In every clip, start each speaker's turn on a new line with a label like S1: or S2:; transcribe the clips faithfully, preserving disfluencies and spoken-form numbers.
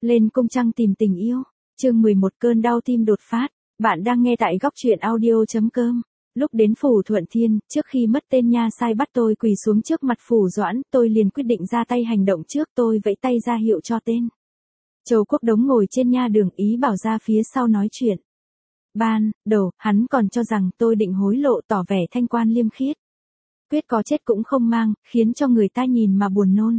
S1: Lên cung trăng tìm tình yêu. Chương mười một cơn đau tim đột phát. Bạn đang nghe tại góc truyện audio.com. Lúc đến Phủ Thuận Thiên, trước khi mất tên nha sai bắt tôi quỳ xuống trước mặt Phủ Doãn, tôi liền quyết định ra tay hành động trước, tôi vẫy tay ra hiệu cho tên. Châu Quốc Đống ngồi trên nha đường ý bảo ra phía sau nói chuyện. Ban đầu, hắn còn cho rằng tôi định hối lộ tỏ vẻ thanh quan liêm khiết. Quyết có chết cũng không mang, khiến cho người ta nhìn mà buồn nôn.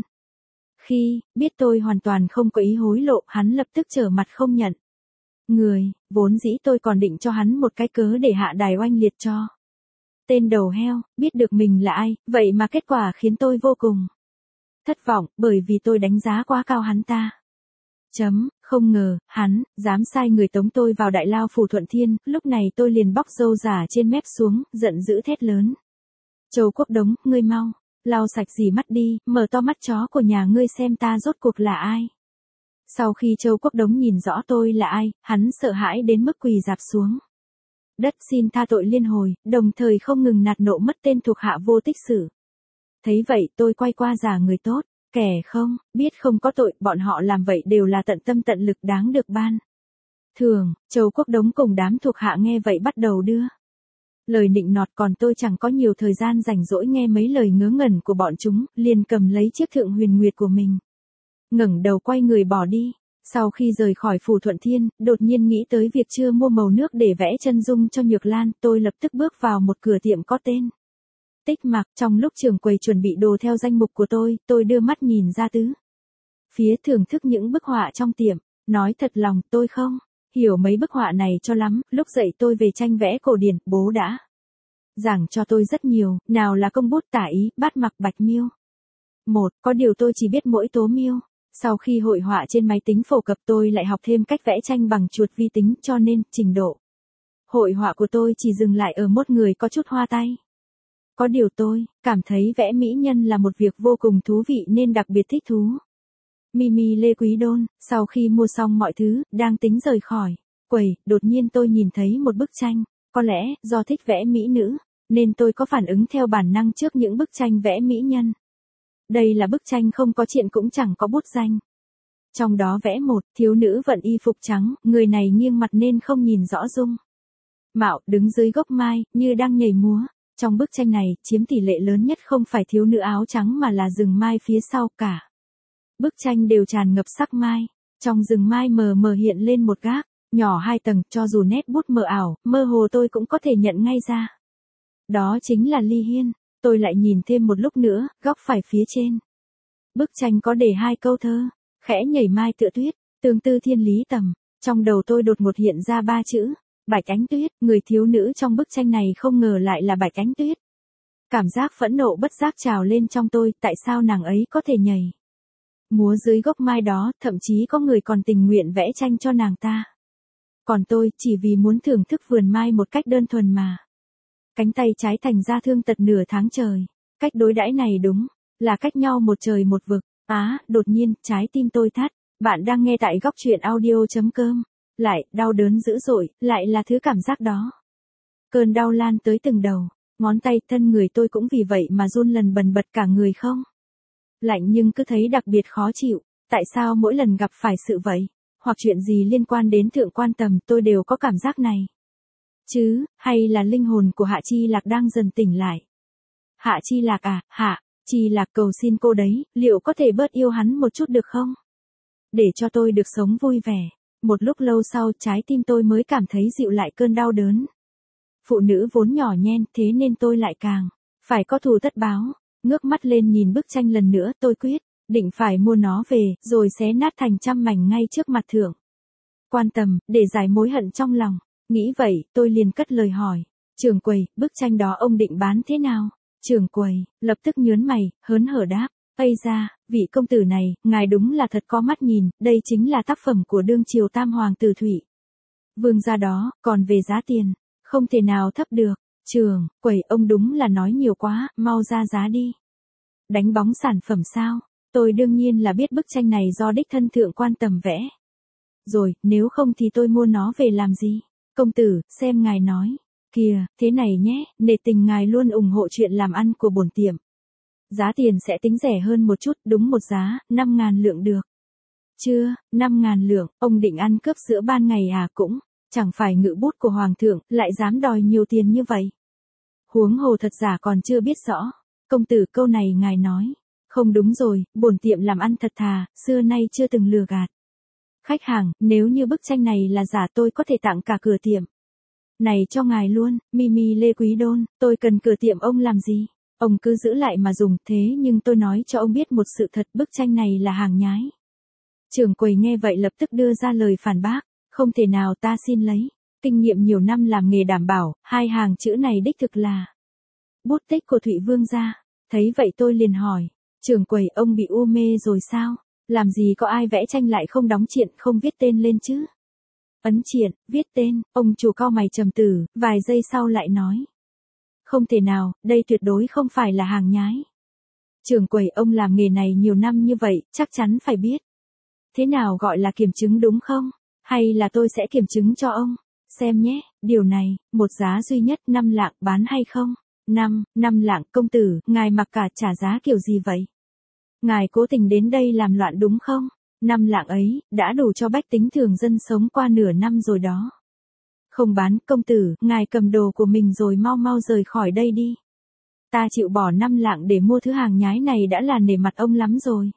S1: Khi biết tôi hoàn toàn không có ý hối lộ, hắn lập tức trở mặt không nhận. Người, vốn dĩ tôi còn định cho hắn một cái cớ để hạ đài oanh liệt cho. Tên đầu heo, biết được mình là ai, vậy mà kết quả khiến tôi vô cùng thất vọng, bởi vì tôi đánh giá quá cao hắn ta. Chấm, không ngờ, hắn, dám sai người tống tôi vào đại lao Phủ Thuận Thiên, lúc này tôi liền bóc râu giả trên mép xuống, giận dữ thét lớn. Châu Quốc Đống, ngươi mau, lau sạch dì mắt đi, mở to mắt chó của nhà ngươi xem ta rốt cuộc là ai. Sau khi Châu Quốc Đống nhìn rõ tôi là ai, hắn sợ hãi đến mức quỳ rạp xuống đất xin tha tội liên hồi, đồng thời không ngừng nạt nộ mất tên thuộc hạ vô tích sự. Thấy vậy tôi quay qua giả người tốt, kẻ không, biết không có tội, bọn họ làm vậy đều là tận tâm tận lực đáng được ban thường. Châu Quốc Đống cùng đám thuộc hạ nghe vậy bắt đầu đưa lời nịnh nọt, còn tôi chẳng có nhiều thời gian rảnh rỗi nghe mấy lời ngớ ngẩn của bọn chúng, liền cầm lấy chiếc thượng huyền nguyệt của mình, ngẩng đầu quay người bỏ đi. Sau khi rời khỏi Phủ Thuận Thiên, đột nhiên nghĩ tới việc chưa mua màu nước để vẽ chân dung cho Nhược Lan, tôi lập tức bước vào một cửa tiệm có tên Tích Mạc. Trong lúc trưởng quầy chuẩn bị đồ theo danh mục của tôi, tôi đưa mắt nhìn ra tứ phía thưởng thức những bức họa trong tiệm. Nói thật lòng, tôi không hiểu mấy bức họa này cho lắm. Lúc dậy tôi về tranh vẽ cổ điển, bố đã giảng cho tôi rất nhiều, nào là công bút tả ý, bát mặc, bạch miêu. Một, có điều tôi chỉ biết mỗi tố miêu. Sau khi hội họa trên máy tính phổ cập, tôi lại học thêm cách vẽ tranh bằng chuột vi tính, cho nên trình độ hội họa của tôi chỉ dừng lại ở một người có chút hoa tay. Có điều tôi cảm thấy vẽ mỹ nhân là một việc vô cùng thú vị nên đặc biệt thích thú. Mimi Lê Quý Đôn, sau khi mua xong mọi thứ, đang tính rời khỏi quầy, đột nhiên tôi nhìn thấy một bức tranh. Có lẽ do thích vẽ mỹ nữ, nên tôi có phản ứng theo bản năng trước những bức tranh vẽ mỹ nhân. Đây là bức tranh không có triện cũng chẳng có bút danh. Trong đó vẽ một thiếu nữ vận y phục trắng, người này nghiêng mặt nên không nhìn rõ dung mạo, đứng dưới gốc mai, như đang nhảy múa. Trong bức tranh này, chiếm tỷ lệ lớn nhất không phải thiếu nữ áo trắng mà là rừng mai phía sau, cả bức tranh đều tràn ngập sắc mai. Trong rừng mai mờ mờ hiện lên một gác nhỏ hai tầng, cho dù nét bút mờ ảo, mơ hồ tôi cũng có thể nhận ngay ra. Đó chính là Ly Hiên. Tôi lại nhìn thêm một lúc nữa, góc phải phía trên bức tranh có để hai câu thơ: khẽ nhảy mai tựa tuyết, tương tư thiên lý tầm. Trong đầu tôi đột ngột hiện ra ba chữ: Bạch Ánh Tuyết. Người thiếu nữ trong bức tranh này không ngờ lại là Bạch Ánh Tuyết. Cảm giác phẫn nộ bất giác trào lên trong tôi, tại sao nàng ấy có thể nhảy múa dưới gốc mai đó, thậm chí có người còn tình nguyện vẽ tranh cho nàng ta. Còn tôi, chỉ vì muốn thưởng thức vườn mai một cách đơn thuần mà cánh tay trái thành ra thương tật nửa tháng trời. Cách đối đãi này đúng là cách nhau một trời một vực. Á, đột nhiên, trái tim tôi thắt. Bạn đang nghe tại góc truyện audio.com. Lại, đau đớn dữ dội, lại là thứ cảm giác đó. Cơn đau lan tới từng đầu, ngón tay, thân người tôi cũng vì vậy mà run lần bần bật, cả người không lạnh nhưng cứ thấy đặc biệt khó chịu. Tại sao mỗi lần gặp phải sự vậy, hoặc chuyện gì liên quan đến thượng quan tầm, tôi đều có cảm giác này? Chứ, hay là linh hồn của Hạ Chi Lạc đang dần tỉnh lại? Hạ Chi Lạc à, Hạ Chi Lạc, cầu xin cô đấy, liệu có thể bớt yêu hắn một chút được không? Để cho tôi được sống vui vẻ. Một lúc lâu sau, trái tim tôi mới cảm thấy dịu lại cơn đau đớn. Phụ nữ vốn nhỏ nhen, thế nên tôi lại càng phải có thù tất báo. Ngước mắt lên nhìn bức tranh lần nữa, tôi quyết định phải mua nó về, rồi xé nát thành trăm mảnh ngay trước mặt thượng quan tầm, để giải mối hận trong lòng. Nghĩ vậy, tôi liền cất lời hỏi: trưởng quầy, bức tranh đó ông định bán thế nào? Trưởng quầy lập tức nhớn mày, hớn hở đáp: Ây da, vị công tử này, ngài đúng là thật có mắt nhìn, đây chính là tác phẩm của đương triều tam hoàng tử Thụy Vương gia đó, còn về giá tiền, không thể nào thấp được. Trưởng quầy, ông đúng là nói nhiều quá, mau ra giá đi. Đánh bóng sản phẩm sao? Tôi đương nhiên là biết bức tranh này do đích thân thượng quan tầm vẽ rồi, nếu không thì tôi mua nó về làm gì? Công tử, xem ngài nói. Kìa, thế này nhé, nể tình ngài luôn ủng hộ chuyện làm ăn của bổn tiệm. Giá tiền sẽ tính rẻ hơn một chút, đúng một giá, năm ngàn lượng được. Chưa, năm ngàn lượng, ông định ăn cướp giữa ban ngày à cũng, chẳng phải ngự bút của hoàng thượng, lại dám đòi nhiều tiền như vậy. Huống hồ thật giả còn chưa biết rõ. Công tử câu này ngài nói. Không đúng rồi, bổn tiệm làm ăn thật thà, xưa nay chưa từng lừa gạt. Khách hàng, nếu như bức tranh này là giả tôi có thể tặng cả cửa tiệm. Này cho ngài luôn, Mimi Lê Quý Đôn, tôi cần cửa tiệm ông làm gì? Ông cứ giữ lại mà dùng, thế nhưng tôi nói cho ông biết một sự thật, bức tranh này là hàng nhái. Trưởng quầy nghe vậy lập tức đưa ra lời phản bác, không thể nào, ta xin lấy. Kinh nghiệm nhiều năm làm nghề đảm bảo, hai hàng chữ này đích thực là bút tích của Thụy Vương gia. Thấy vậy tôi liền hỏi, trưởng quầy ông bị u mê rồi sao? Làm gì có ai vẽ tranh lại không đóng triện, không viết tên lên chứ? Ấn triện, viết tên, ông chủ cau mày trầm tư, vài giây sau lại nói. Không thể nào, đây tuyệt đối không phải là hàng nhái. Trưởng quầy ông làm nghề này nhiều năm như vậy, chắc chắn phải biết. Thế nào gọi là kiểm chứng đúng không? Hay là tôi sẽ kiểm chứng cho ông? Xem nhé, điều này, một giá duy nhất năm lạng bán hay không? Năm, năm lạng công tử, ngài mặc cả trả giá kiểu gì vậy? Ngài cố tình đến đây làm loạn đúng không? Năm lạng ấy, đã đủ cho bách tính thường dân sống qua nửa năm rồi đó. Không bán, công tử, ngài cầm đồ của mình rồi mau mau rời khỏi đây đi. Ta chịu bỏ năm lạng để mua thứ hàng nhái này đã là nể mặt ông lắm rồi.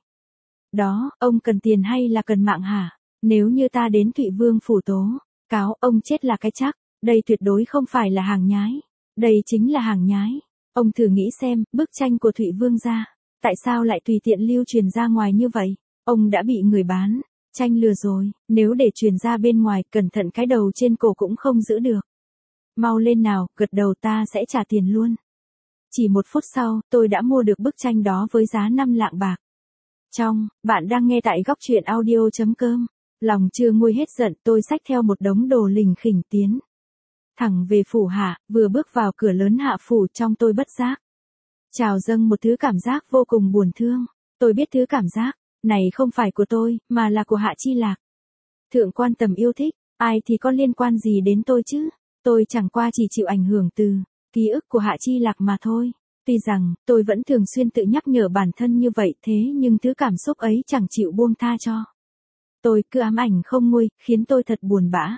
S1: Đó, ông cần tiền hay là cần mạng hả? Nếu như ta đến Thụy Vương phủ tố cáo ông chết là cái chắc, đây tuyệt đối không phải là hàng nhái. Đây chính là hàng nhái. Ông thử nghĩ xem, bức tranh của Thụy Vương gia, tại sao lại tùy tiện lưu truyền ra ngoài như vậy? Ông đã bị người bán tranh lừa rồi, nếu để truyền ra bên ngoài, cẩn thận cái đầu trên cổ cũng không giữ được. Mau lên nào, gật đầu ta sẽ trả tiền luôn. Chỉ một phút sau, tôi đã mua được bức tranh đó với giá năm lạng bạc. Trong, bạn đang nghe tại góc truyện audio.com. Lòng chưa nguôi hết giận, tôi xách theo một đống đồ lình khỉnh tiến thẳng về phủ hạ, vừa bước vào cửa lớn hạ phủ trong tôi bất giác trào dâng một thứ cảm giác vô cùng buồn thương. Tôi biết thứ cảm giác này không phải của tôi, mà là của Hạ Chi Lạc. Thượng quan Tầm yêu thích, ai thì có liên quan gì đến tôi chứ? Tôi chẳng qua chỉ chịu ảnh hưởng từ ký ức của Hạ Chi Lạc mà thôi. Tuy rằng, tôi vẫn thường xuyên tự nhắc nhở bản thân như vậy, thế nhưng thứ cảm xúc ấy chẳng chịu buông tha cho tôi, cứ ám ảnh không nguôi, khiến tôi thật buồn bã.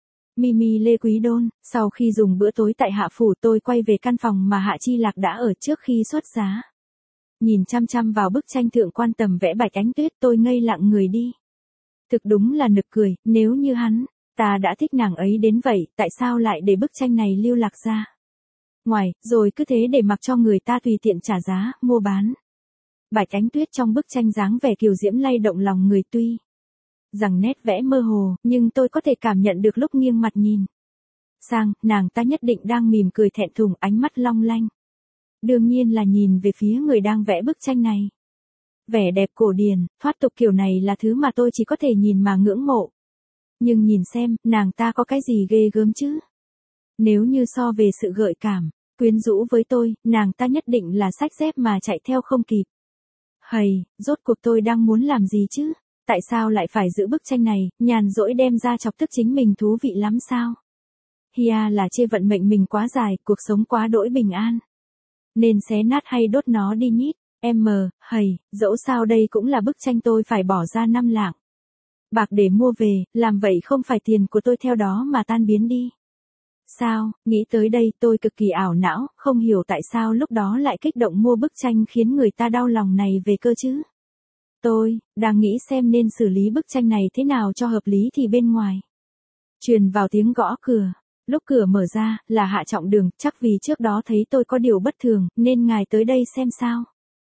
S1: Mimi Lê Quý Đôn, sau khi dùng bữa tối tại Hạ Phủ tôi quay về căn phòng mà Hạ Chi Lạc đã ở trước khi xuất giá. Nhìn chăm chăm vào bức tranh Thượng quan Tầm vẽ Bạch Ánh Tuyết tôi ngây lặng người đi. Thực đúng là nực cười, nếu như hắn, ta đã thích nàng ấy đến vậy, tại sao lại để bức tranh này lưu lạc ra ngoài, rồi cứ thế để mặc cho người ta tùy tiện trả giá, mua bán. Bạch Ánh Tuyết trong bức tranh dáng vẻ kiều diễm lay động lòng người, tuy rằng nét vẽ mơ hồ, nhưng tôi có thể cảm nhận được lúc nghiêng mặt nhìn sang, nàng ta nhất định đang mỉm cười thẹn thùng, ánh mắt long lanh. Đương nhiên là nhìn về phía người đang vẽ bức tranh này. Vẻ đẹp cổ điển, thoát tục kiểu này là thứ mà tôi chỉ có thể nhìn mà ngưỡng mộ. Nhưng nhìn xem, nàng ta có cái gì ghê gớm chứ? Nếu như so về sự gợi cảm, quyến rũ với tôi, nàng ta nhất định là xách dép mà chạy theo không kịp. Hầy, rốt cuộc tôi đang muốn làm gì chứ? Tại sao lại phải giữ bức tranh này, nhàn rỗi đem ra chọc tức chính mình, thú vị lắm sao? Hia là chê vận mệnh mình quá dài, cuộc sống quá đỗi bình an. Nên xé nát hay đốt nó đi nhít. Em mờ, hầy, dẫu sao đây cũng là bức tranh tôi phải bỏ ra năm lạng bạc để mua về, làm vậy không phải tiền của tôi theo đó mà tan biến đi. Sao, nghĩ tới đây tôi cực kỳ ảo não, không hiểu tại sao lúc đó lại kích động mua bức tranh khiến người ta đau lòng này về cơ chứ. Tôi, đang nghĩ xem nên xử lý bức tranh này thế nào cho hợp lý thì bên ngoài truyền vào tiếng gõ cửa. Lúc cửa mở ra, là Hạ Trọng Đường, chắc vì trước đó thấy tôi có điều bất thường, nên ngài tới đây xem sao.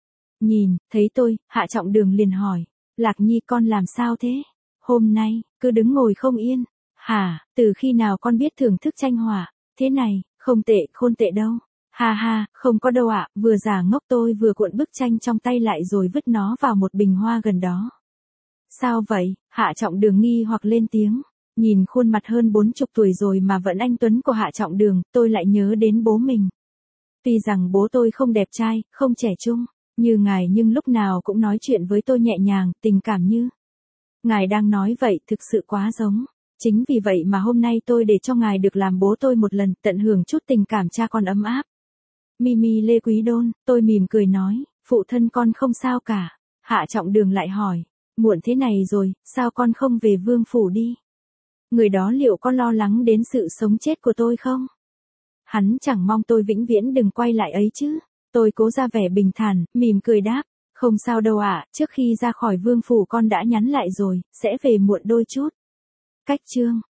S1: Nhìn, thấy tôi, Hạ Trọng Đường liền hỏi, Lạc Nhi con làm sao thế? Hôm nay, cứ đứng ngồi không yên. Hả, từ khi nào con biết thưởng thức tranh họa? Thế này, không tệ, khôn tệ đâu. Ha ha, không có đâu ạ, vừa giả ngốc tôi vừa cuộn bức tranh trong tay lại rồi vứt nó vào một bình hoa gần đó. Sao vậy? Hạ Trọng Đường nghi hoặc lên tiếng. Nhìn khuôn mặt hơn bốn chục tuổi rồi mà vẫn anh tuấn của Hạ Trọng Đường, tôi lại nhớ đến bố mình. Tuy rằng bố tôi không đẹp trai, không trẻ trung như ngài, nhưng lúc nào cũng nói chuyện với tôi nhẹ nhàng, tình cảm như ngài đang nói vậy, thực sự quá giống. Chính vì vậy mà hôm nay tôi để cho ngài được làm bố tôi một lần, tận hưởng chút tình cảm cha con ấm áp. Mimi Lê Quý Đôn, tôi mỉm cười nói, phụ thân con không sao cả. Hạ Trọng Đường lại hỏi, Muộn thế này rồi, sao con không về vương phủ đi? Người đó liệu có lo lắng đến sự sống chết của tôi không? Hắn chẳng mong tôi vĩnh viễn đừng quay lại ấy chứ. Tôi cố ra vẻ bình thản, mỉm cười đáp. Không sao đâu ạ, trước khi ra khỏi vương phủ con đã nhắn lại rồi, sẽ về muộn đôi chút. Cách chương